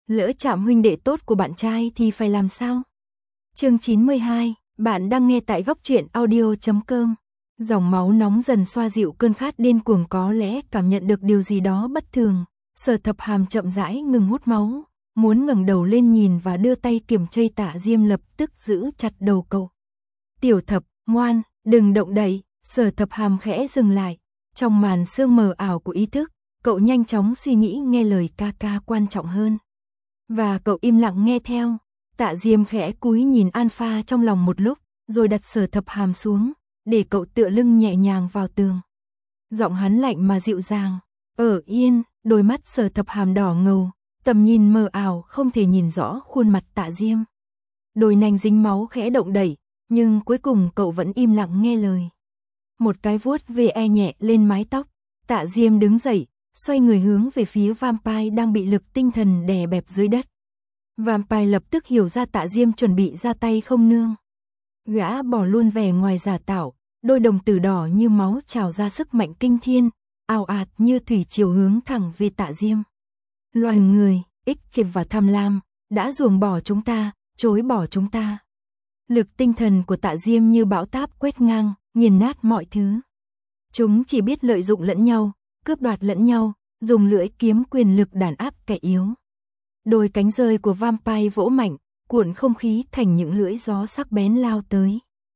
Lỡ chạm huynh đệ tốt của bạn trai thì phải làm sao? Chương 92, bạn đang nghe tại góc truyện audio.com. Dòng máu nóng dần xoa dịu cơn khát điên cuồng, có lẽ cảm nhận được điều gì đó bất thường. Sở Thập Hàm chậm rãi ngừng hút máu, muốn ngẩng đầu lên nhìn và đưa tay kiểm tra. Tạ Diêm lập tức giữ chặt đầu cậu. Tiểu Thập, ngoan, đừng động đậy. Sở Thập Hàm khẽ dừng lại. Trong màn sương mờ ảo của ý thức, cậu nhanh chóng suy nghĩ nghe lời ca ca quan trọng hơn. Và cậu im lặng nghe theo. Tạ Diêm khẽ cúi nhìn Alpha trong lòng một lúc, rồi đặt Sở Thập Hàm xuống, để cậu tựa lưng nhẹ nhàng vào tường. Giọng hắn lạnh mà dịu dàng. Ở yên. Đôi mắt Sở Thập Hàm đỏ ngầu, tầm nhìn mờ ảo không thể nhìn rõ khuôn mặt Tạ Diêm. Đôi nanh dính máu khẽ động đẩy, nhưng cuối cùng cậu vẫn im lặng nghe lời. Một cái vuốt ve nhẹ lên mái tóc, Tạ Diêm đứng dậy, xoay người hướng về phía Vampire đang bị lực tinh thần đè bẹp dưới đất. Vampire lập tức hiểu ra Tạ Diêm chuẩn bị ra tay không nương. Gã bỏ luôn vẻ ngoài giả tạo, đôi đồng tử đỏ như máu trào ra sức mạnh kinh thiên, ào ạt như thủy triều hướng thẳng về Tạ Diêm. Loài người, ích kỷ và tham lam, đã ruồng bỏ chúng ta, chối bỏ chúng ta. Lực tinh thần của Tạ Diêm như bão táp quét ngang, nghiền nát mọi thứ. Chúng chỉ biết lợi dụng lẫn nhau, cướp đoạt lẫn nhau, dùng lưỡi kiếm quyền lực đàn áp kẻ yếu. Đôi cánh rơi của Vampire vỗ mạnh, cuộn không khí thành những lưỡi gió sắc bén lao tới.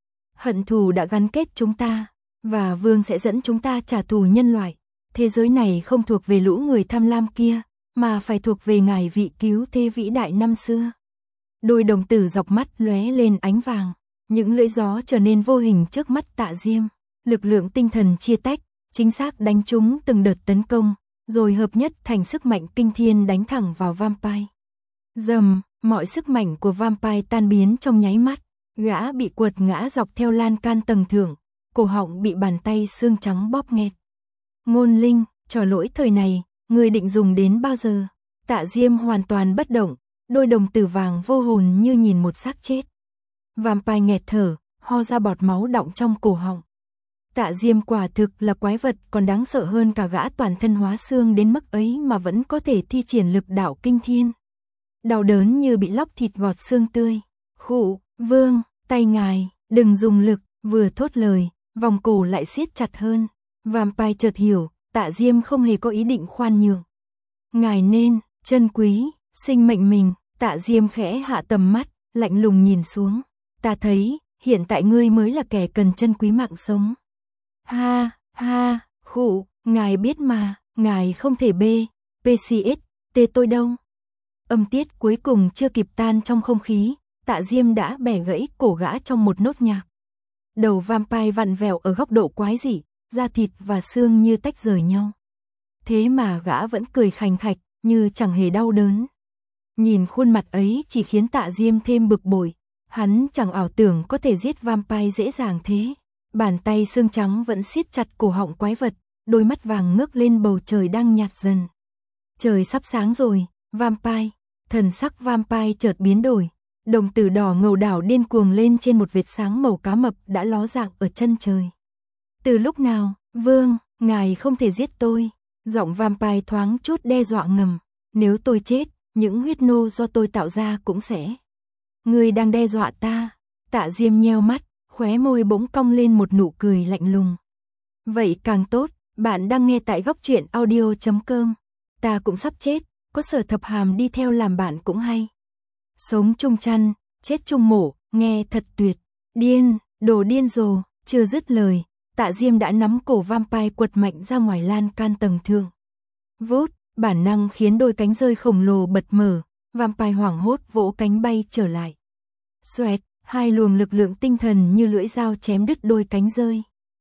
Hận thù đã gắn kết chúng ta, và Vương sẽ dẫn chúng ta trả thù nhân loại. Thế giới này không thuộc về lũ người tham lam kia, mà phải thuộc về ngài vị cứu thế vĩ đại năm xưa. Đôi đồng tử dọc mắt lóe lên ánh vàng, những lưỡi gió trở nên vô hình trước mắt Tạ Diêm. Lực lượng tinh thần chia tách, chính xác đánh trúng từng đợt tấn công, rồi hợp nhất thành sức mạnh kinh thiên đánh thẳng vào Vampire. Rầm, mọi sức mạnh của Vampire tan biến trong nháy mắt, gã bị quật ngã dọc theo lan can tầng thượng, cổ họng bị bàn tay xương trắng bóp nghẹt. Ngôn Linh, trò lỗi thời này, ngươi định dùng đến bao giờ? Tạ Diêm hoàn toàn bất động, đôi đồng tử vàng vô hồn như nhìn một xác chết. Vampire nghẹt thở, ho ra bọt máu đọng trong cổ họng. Tạ Diêm quả thực là quái vật còn đáng sợ hơn cả gã toàn thân hóa xương đến mức ấy mà vẫn có thể thi triển lực đạo kinh thiên. Đau đớn như bị lóc thịt gọt xương tươi. Khụ, Vương, tay ngài, đừng dùng lực, vừa thốt lời, vòng cổ lại siết chặt hơn. Vampire chợt hiểu, Tạ Diêm không hề có ý định khoan nhượng. Ngài nên trân quý sinh mệnh mình. Tạ Diêm khẽ hạ tầm mắt, lạnh lùng nhìn xuống. Ta thấy, hiện tại ngươi mới là kẻ cần trân quý mạng sống. Ha, ha, khụ, ngài biết mà, ngài không thể PCS, tôi đâu. Âm tiết cuối cùng chưa kịp tan trong không khí, Tạ Diêm đã bẻ gãy cổ gã trong một nốt nhạc. Đầu Vampire vặn vẹo ở góc độ quái dị, da thịt và xương như tách rời nhau. Thế mà gã vẫn cười khành khạch, như chẳng hề đau đớn. Nhìn khuôn mặt ấy chỉ khiến Tạ Diêm thêm bực bội. Hắn chẳng ảo tưởng có thể giết Vampire dễ dàng thế. Bàn tay xương trắng vẫn siết chặt cổ họng quái vật, đôi mắt vàng ngước lên bầu trời đang nhạt dần. Trời sắp sáng rồi, Vampire. Thần sắc Vampire chợt biến đổi. Đồng tử đỏ ngầu đảo điên cuồng lên trên một vệt sáng màu cá mập đã ló dạng ở chân trời. Từ lúc nào, Vương, ngài không thể giết tôi. Giọng Vampire thoáng chút đe dọa ngầm. Nếu tôi chết, những huyết nô do tôi tạo ra cũng sẽ. Ngươi đang đe dọa ta. Tạ Diêm nheo mắt, khóe môi bỗng cong lên một nụ cười lạnh lùng. Vậy càng tốt, bạn đang nghe tại góc truyện audio.com. Ta cũng sắp chết, có Sở Thập Hàm đi theo làm bạn cũng hay. Sống chung chăn, chết chung mổ, nghe thật tuyệt. Điên, đồ điên rồ. Chưa dứt lời, Tạ Diêm đã nắm cổ Vampire quật mạnh ra ngoài lan can tầng thượng. Vút, bản năng khiến đôi cánh rơi khổng lồ bật mở, Vampire hoảng hốt vỗ cánh bay trở lại. Xoẹt, hai luồng lực lượng tinh thần như lưỡi dao chém đứt đôi cánh rơi.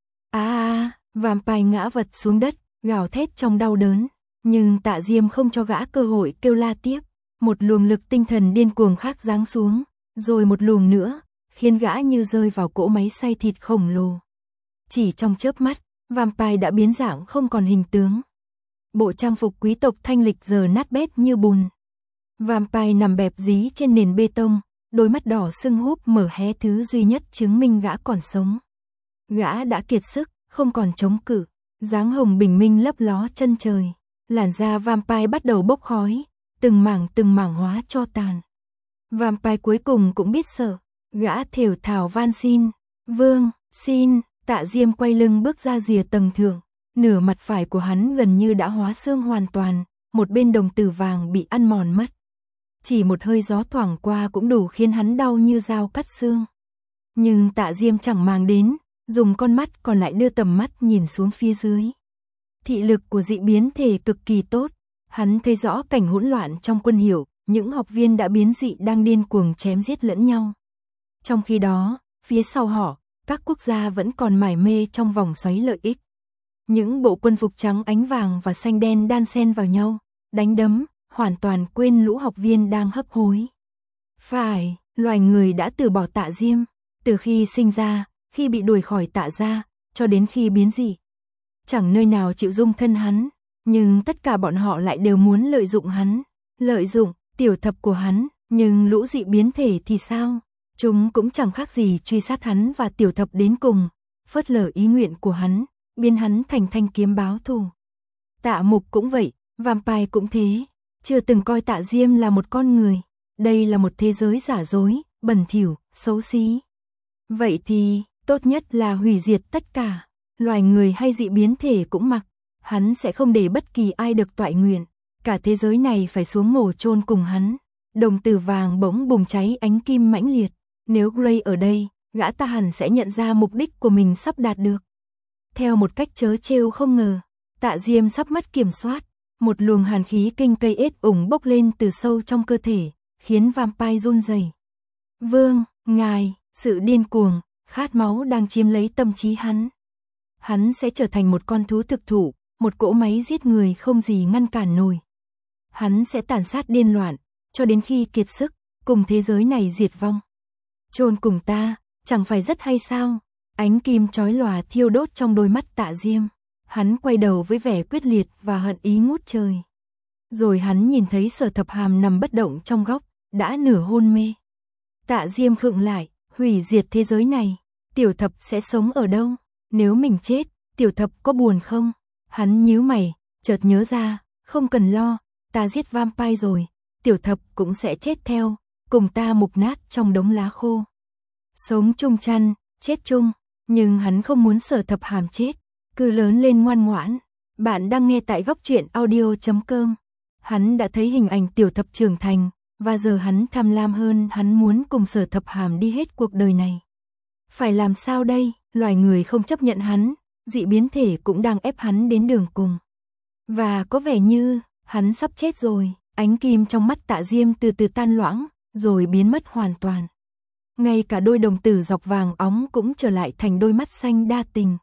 Vampire ngã vật xuống đất, gào thét trong đau đớn. Nhưng Tạ Diêm không cho gã cơ hội kêu la tiếp. Một luồng lực tinh thần điên cuồng khác giáng xuống, rồi một luồng nữa, khiến gã như rơi vào cỗ máy xay thịt khổng lồ. Chỉ trong chớp mắt, Vampire đã biến dạng không còn hình tướng. Bộ trang phục quý tộc thanh lịch giờ nát bét như bùn. Vampire nằm bẹp dí trên nền bê tông, đôi mắt đỏ sưng húp mở hé thứ duy nhất chứng minh gã còn sống. Gã đã kiệt sức, không còn chống cự, dáng hồng bình minh lấp ló chân trời. Làn da Vampire bắt đầu bốc khói, từng mảng hóa cho tàn. Vampire cuối cùng cũng biết sợ, gã thều thào van xin, "Vương, xin." Tạ Diêm quay lưng bước ra rìa tầng thượng, nửa mặt phải của hắn gần như đã hóa xương hoàn toàn, một bên đồng tử vàng bị ăn mòn mất. Chỉ một hơi gió thoảng qua cũng đủ khiến hắn đau như dao cắt xương. Nhưng Tạ Diêm chẳng màng đến, dùng con mắt còn lại đưa tầm mắt nhìn xuống phía dưới. Thị lực của dị biến thể cực kỳ tốt, hắn thấy rõ cảnh hỗn loạn trong quân hiệu, những học viên đã biến dị đang điên cuồng chém giết lẫn nhau. Trong khi đó, phía sau họ, các quốc gia vẫn còn mải mê trong vòng xoáy lợi ích. Những bộ quân phục trắng ánh vàng và xanh đen đan xen vào nhau, đánh đấm, hoàn toàn quên lũ học viên đang hấp hối. Phải, loài người đã từ bỏ Tạ Diêm, từ khi sinh ra, khi bị đuổi khỏi Tạ gia, cho đến khi biến dị. Chẳng nơi nào chịu dung thân hắn, nhưng tất cả bọn họ lại đều muốn lợi dụng hắn, lợi dụng tiểu thập của hắn, nhưng lũ dị biến thể thì sao? Chúng cũng chẳng khác gì truy sát hắn và tiểu thập đến cùng, phớt lờ ý nguyện của hắn, biến hắn thành thanh kiếm báo thù. Tạ Mục cũng vậy, Vampire cũng thế, chưa từng coi Tạ Diêm là một con người, đây là một thế giới giả dối, bẩn thỉu, xấu xí. Vậy thì, tốt nhất là hủy diệt tất cả, loài người hay dị biến thể cũng mặc, hắn sẽ không để bất kỳ ai được toại nguyện, cả thế giới này phải xuống mồ chôn cùng hắn. Đồng tử vàng bỗng bùng cháy ánh kim mãnh liệt, nếu Gray ở đây, gã ta hẳn sẽ nhận ra mục đích của mình sắp đạt được. Theo một cách trớ trêu không ngờ, Tạ Diêm sắp mất kiểm soát, một luồng hàn khí kinh cây ết ủng bốc lên từ sâu trong cơ thể, khiến Vampire run rẩy. Vương, ngài, sự điên cuồng, khát máu đang chiếm lấy tâm trí hắn. Hắn sẽ trở thành một con thú thực thụ, một cỗ máy giết người không gì ngăn cản nổi. Hắn sẽ tàn sát điên loạn, cho đến khi kiệt sức, cùng thế giới này diệt vong. Chôn cùng ta, chẳng phải rất hay sao? Ánh kim chói lòa thiêu đốt trong đôi mắt Tạ Diêm. Hắn quay đầu với vẻ quyết liệt và hận ý ngút trời. Rồi hắn nhìn thấy Sở Thập Hàm nằm bất động trong góc, đã nửa hôn mê. Tạ Diêm khựng lại, hủy diệt thế giới này, tiểu thập sẽ sống ở đâu? Nếu mình chết, tiểu thập có buồn không? Hắn nhíu mày, chợt nhớ ra, không cần lo, ta giết Vampire rồi, tiểu thập cũng sẽ chết theo, cùng ta mục nát trong đống lá khô. Sống chung chăn, chết chung, nhưng hắn không muốn Sở Thập Hàm chết, cứ lớn lên ngoan ngoãn. Bạn đang nghe tại góc truyện audio.com. Hắn đã thấy hình ảnh tiểu thập trưởng thành, và giờ hắn tham lam hơn, hắn muốn cùng Sở Thập Hàm đi hết cuộc đời này. Phải làm sao đây? Loài người không chấp nhận hắn, dị biến thể cũng đang ép hắn đến đường cùng. Và có vẻ như, hắn sắp chết rồi, ánh kim trong mắt Tạ Diêm từ từ tan loãng, rồi biến mất hoàn toàn. Ngay cả đôi đồng tử dọc vàng óng cũng trở lại thành đôi mắt xanh đa tình.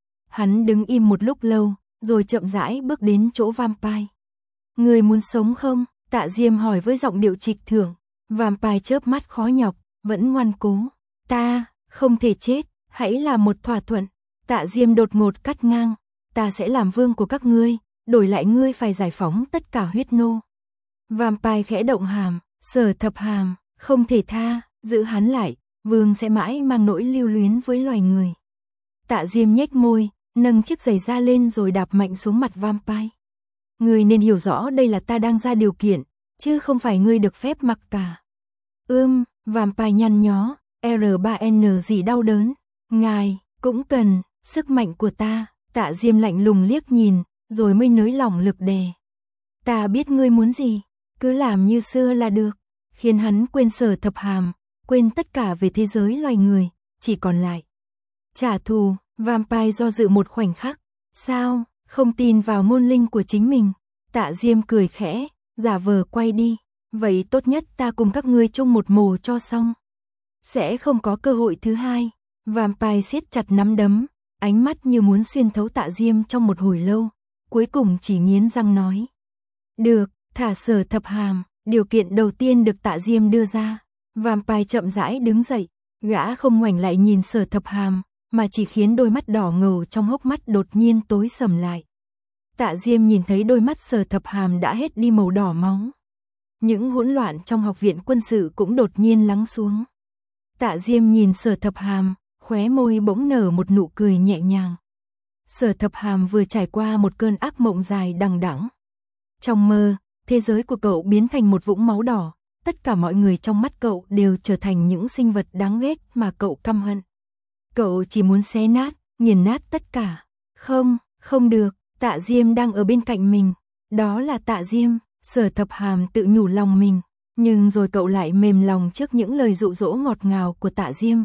Hắn đứng im một lúc lâu, rồi chậm rãi bước đến chỗ Vampire. Người muốn sống không? Tạ Diêm hỏi với giọng điệu trịch thượng. Vampire chớp mắt khó nhọc, vẫn ngoan cố. Ta, không thể chết, hãy là một thỏa thuận. Tạ Diêm đột ngột cắt ngang. Ta sẽ làm vương của các ngươi, đổi lại ngươi phải giải phóng tất cả huyết nô. Vampire khẽ động hàm, Sở Thập Hàm, không thể tha, giữ hắn lại, vương sẽ mãi mang nỗi lưu luyến với loài người. Tạ Diêm nhếch môi, nâng chiếc giày da lên rồi đạp mạnh xuống mặt Vampire. Ngươi nên hiểu rõ đây là ta đang ra điều kiện, chứ không phải ngươi được phép mặc cả. Vampire nhăn nhó, R3N gì đau đớn. Ngài, cũng cần, sức mạnh của ta. Tạ Diêm lạnh lùng liếc nhìn, rồi mới nới lỏng lực đè. Ta biết ngươi muốn gì, cứ làm như xưa là được. Khiến hắn quên Sở Thập Hàm, quên tất cả về thế giới loài người, chỉ còn lại trả thù. Vampire do dự một khoảnh khắc. Sao, không tin vào môn linh của chính mình? Tạ Diêm cười khẽ, giả vờ quay đi. Vậy tốt nhất ta cùng các ngươi chung một mồ cho xong. Sẽ không có cơ hội thứ hai. Vampire siết chặt nắm đấm, ánh mắt như muốn xuyên thấu Tạ Diêm trong một hồi lâu. Cuối cùng chỉ nghiến răng nói. Được, thả Sở Thập Hàm. Điều kiện đầu tiên được Tạ Diêm đưa ra. Vampire chậm rãi đứng dậy. Gã không ngoảnh lại nhìn Sở Thập Hàm, mà chỉ khiến đôi mắt đỏ ngầu trong hốc mắt đột nhiên tối sầm lại. Tạ Diêm nhìn thấy đôi mắt Sở Thập Hàm đã hết đi màu đỏ máu. Những hỗn loạn trong học viện quân sự cũng đột nhiên lắng xuống. Tạ Diêm nhìn Sở Thập Hàm, khóe môi bỗng nở một nụ cười nhẹ nhàng. Sở Thập Hàm vừa trải qua một cơn ác mộng dài đằng đẵng. Trong mơ, thế giới của cậu biến thành một vũng máu đỏ, tất cả mọi người trong mắt cậu đều trở thành những sinh vật đáng ghét mà cậu căm hận. Cậu chỉ muốn xé nát, nghiền nát tất cả. Không, không được, Tạ Diêm đang ở bên cạnh mình. Đó là Tạ Diêm, Sở Thập Hàm tự nhủ lòng mình. Nhưng rồi cậu lại mềm lòng trước những lời dụ dỗ ngọt ngào của Tạ Diêm.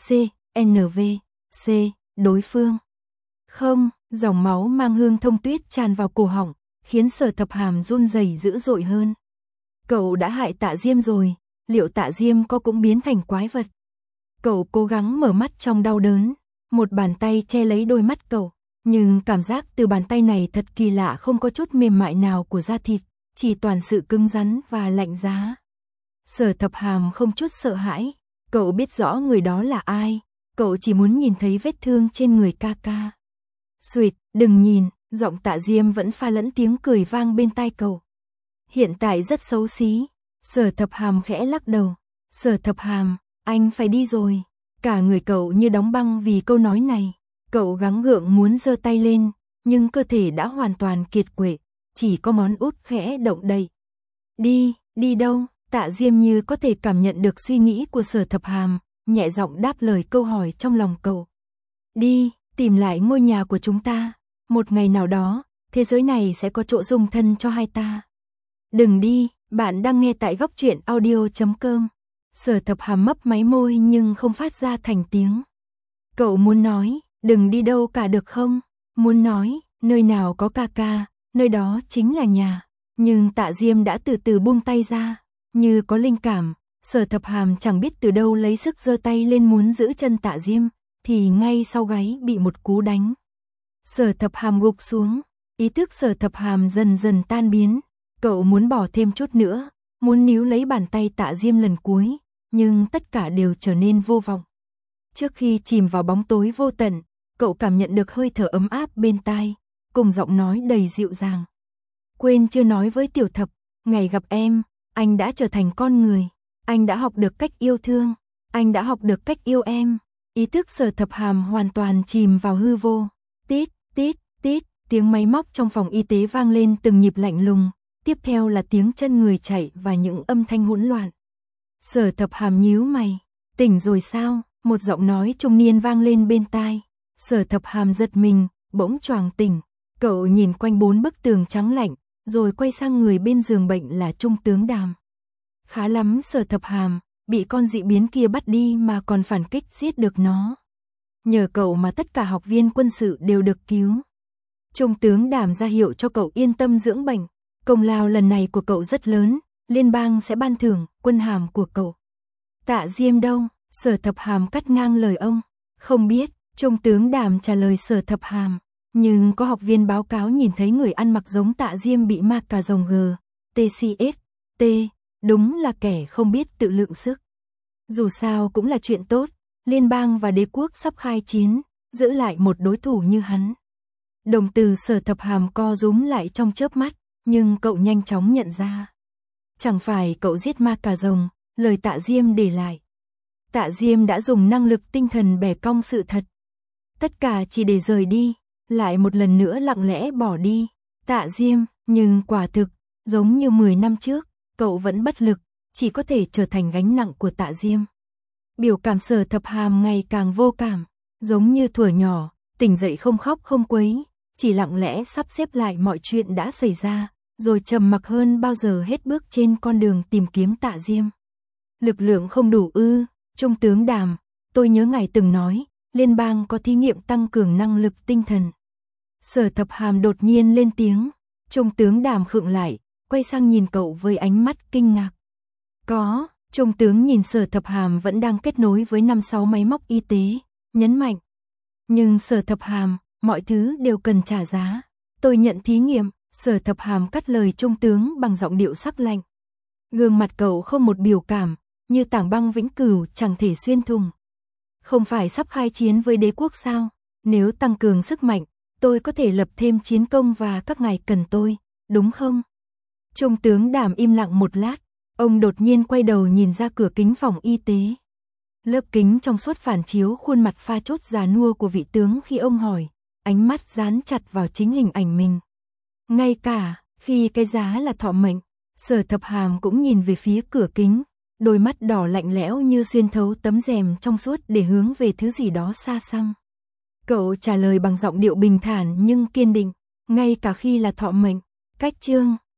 C, đối phương. Không, dòng máu mang hương thông tuyết tràn vào cổ họng, khiến Sở Thập Hàm run rẩy dữ dội hơn. Cậu đã hại Tạ Diêm rồi, liệu Tạ Diêm có cũng biến thành quái vật? Cậu cố gắng mở mắt trong đau đớn, một bàn tay che lấy đôi mắt cậu, nhưng cảm giác từ bàn tay này thật kỳ lạ, không có chút mềm mại nào của da thịt, chỉ toàn sự cứng rắn và lạnh giá. Sở Thập Hàm không chút sợ hãi, cậu biết rõ người đó là ai, cậu chỉ muốn nhìn thấy vết thương trên người ca ca. Xuỵt, đừng nhìn, giọng Tạ Diêm vẫn pha lẫn tiếng cười vang bên tai cậu. Hiện tại rất xấu xí. Sở Thập Hàm khẽ lắc đầu. Sở Thập Hàm, anh phải đi rồi. Cả người cậu như đóng băng vì câu nói này. Cậu gắng gượng muốn giơ tay lên, nhưng cơ thể đã hoàn toàn kiệt quệ, chỉ có ngón út khẽ động đậy. Đi đâu? Tạ Diêm như có thể cảm nhận được suy nghĩ của Sở Thập Hàm, nhẹ giọng đáp lời câu hỏi trong lòng cậu. Đi, tìm lại ngôi nhà của chúng ta. Một ngày nào đó, thế giới này sẽ có chỗ dung thân cho hai ta. Đừng đi, bạn đang nghe tại Góc Truyện Audio.com. Sở Thập Hàm mấp máy môi nhưng không phát ra thành tiếng. Cậu muốn nói, đừng đi đâu cả được không? Muốn nói, nơi nào có ca ca, nơi đó chính là nhà. Nhưng Tạ Diêm đã từ từ buông tay ra, như có linh cảm. Sở Thập Hàm chẳng biết từ đâu lấy sức giơ tay lên muốn giữ chân Tạ Diêm, thì ngay sau gáy bị một cú đánh. Sở Thập Hàm gục xuống, ý thức Sở Thập Hàm dần dần tan biến. Cậu muốn bỏ thêm chút nữa, muốn níu lấy bàn tay Tạ Diêm lần cuối, nhưng tất cả đều trở nên vô vọng. Trước khi chìm vào bóng tối vô tận, cậu cảm nhận được hơi thở ấm áp bên tai, cùng giọng nói đầy dịu dàng. Quên chưa nói với Tiểu Thập, ngày gặp em, anh đã trở thành con người, anh đã học được cách yêu thương, anh đã học được cách yêu em. Ý thức Sở Thập Hàm hoàn toàn chìm vào hư vô. Tít, tít, tít, tiếng máy móc trong phòng y tế vang lên từng nhịp lạnh lùng. Tiếp theo là tiếng chân người chạy và những âm thanh hỗn loạn. Sở Thập Hàm nhíu mày. Tỉnh rồi sao? Một giọng nói trung niên vang lên bên tai. Sở Thập Hàm giật mình, bỗng choàng tỉnh. Cậu nhìn quanh bốn bức tường trắng lạnh, rồi quay sang người bên giường bệnh là Trung tướng Đàm. Khá lắm Sở Thập Hàm, bị con dị biến kia bắt đi mà còn phản kích giết được nó. Nhờ cậu mà tất cả học viên quân sự đều được cứu. Trung tướng Đàm ra hiệu cho cậu yên tâm dưỡng bệnh. Công lao lần này của cậu rất lớn, liên bang sẽ ban thưởng quân hàm của cậu. Tạ Diêm đâu? Sở Thập Hàm cắt ngang lời ông. Không biết, Trung tướng Đàm trả lời Sở Thập Hàm. Nhưng có học viên báo cáo nhìn thấy người ăn mặc giống Tạ Diêm bị ma cà rồng TCST, đúng là kẻ không biết tự lượng sức. Dù sao cũng là chuyện tốt, liên bang và đế quốc sắp khai chiến, giữ lại một đối thủ như hắn. Đồng từ Sở Thập Hàm co rúm lại trong chớp mắt, nhưng cậu nhanh chóng nhận ra. Chẳng phải cậu giết ma cà rồng, lời Tạ Diêm để lại. Tạ Diêm đã dùng năng lực tinh thần bẻ cong sự thật. Tất cả chỉ để rời đi, lại một lần nữa lặng lẽ bỏ đi. Tạ Diêm, nhưng quả thực, giống như 10 năm trước, cậu vẫn bất lực, chỉ có thể trở thành gánh nặng của Tạ Diêm. Biểu cảm Sở Thập Hàm ngày càng vô cảm, giống như thuở nhỏ, tỉnh dậy không khóc không quấy, chỉ lặng lẽ sắp xếp lại mọi chuyện đã xảy ra, rồi trầm mặc hơn bao giờ hết bước trên con đường tìm kiếm Tạ Diêm. Lực lượng không đủ ư? Trung tướng Đàm, tôi nhớ ngài từng nói, liên bang có thí nghiệm tăng cường năng lực tinh thần. Sở Thập Hàm đột nhiên lên tiếng. Trung tướng Đàm khựng lại, quay sang nhìn cậu với ánh mắt kinh ngạc. Có. Trung tướng nhìn Sở Thập Hàm vẫn đang kết nối với 5-6 máy móc y tế, nhấn mạnh. Nhưng Sở Thập Hàm, mọi thứ đều cần trả giá. Tôi nhận thí nghiệm. Sở Thập Hàm cắt lời Trung tướng bằng giọng điệu sắc lạnh. Gương mặt cậu không một biểu cảm, như tảng băng vĩnh cửu chẳng thể xuyên thủng. Không phải sắp khai chiến với đế quốc sao? Nếu tăng cường sức mạnh, tôi có thể lập thêm chiến công và các ngài cần tôi, đúng không? Trung tướng Đàm im lặng một lát, ông đột nhiên quay đầu nhìn ra cửa kính phòng y tế. Lớp kính trong suốt phản chiếu khuôn mặt pha chốt già nua của vị tướng khi ông hỏi, ánh mắt dán chặt vào chính hình ảnh mình. Ngay cả khi cái giá là thọ mệnh, Sở Thập Hàm cũng nhìn về phía cửa kính, đôi mắt đỏ lạnh lẽo như xuyên thấu tấm rèm trong suốt để hướng về thứ gì đó xa xăm. Cậu trả lời bằng giọng điệu bình thản nhưng kiên định, ngay cả khi là thọ mệnh. Cách chương